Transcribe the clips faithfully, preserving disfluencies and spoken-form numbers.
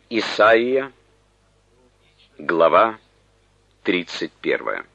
Исайя, глава тридцать первая.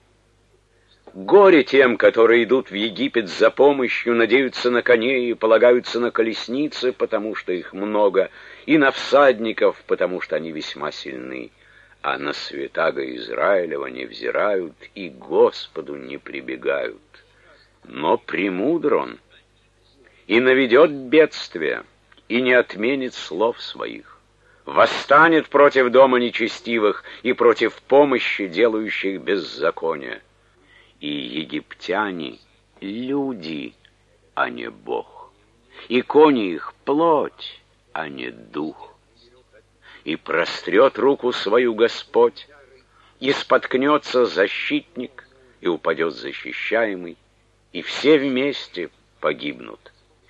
Горе тем, которые идут в Египет за помощью, надеются на коней и полагаются на колесницы, потому что их много, и на всадников, потому что они весьма сильны, а на святаго Израилева не взирают и Господу не прибегают. Но премудр он, и наведет бедствие, и не отменит слов своих. Восстанет против дома нечестивых и против помощи делающих беззаконие. И египтяне — люди, а не Бог, и кони их — плоть, а не дух. И прострет руку свою Господь, и споткнется защитник, и упадет защищаемый, и все вместе погибнут.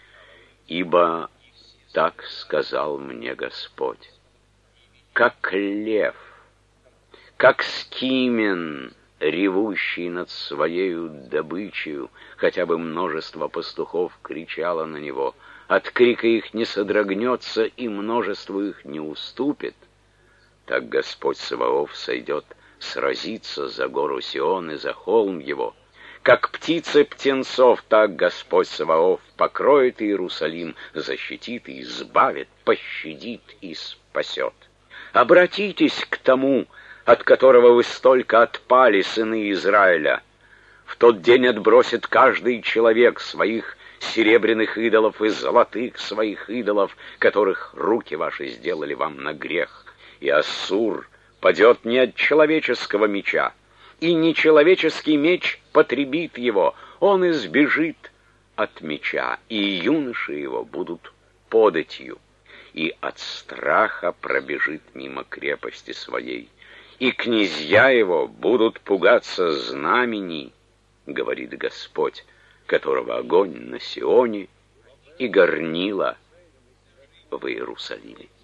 Ибо так сказал мне Господь: как лев, как скимен, ревущий над своею добычею, хотя бы множество пастухов кричало на него, от крика их не содрогнется, и множество их не уступит, так Господь Саваоф сойдет сразиться за гору Сион и за холм его. Как птицы птенцов, так Господь Саваоф покроет Иерусалим, защитит и избавит, пощадит и спасет. Обратитесь к тому, от которого вы столько отпали, сыны Израиля. В тот день отбросит каждый человек своих серебряных идолов и золотых своих идолов, которых руки ваши сделали вам на грех. И Ассур падет не от человеческого меча, и нечеловеческий меч потребит его, он избежит от меча, и юноши его будут податью, и от страха пробежит мимо крепости своей, и князья его будут пугаться знамений, говорит Господь, которого огонь на Сионе и горнило в Иерусалиме.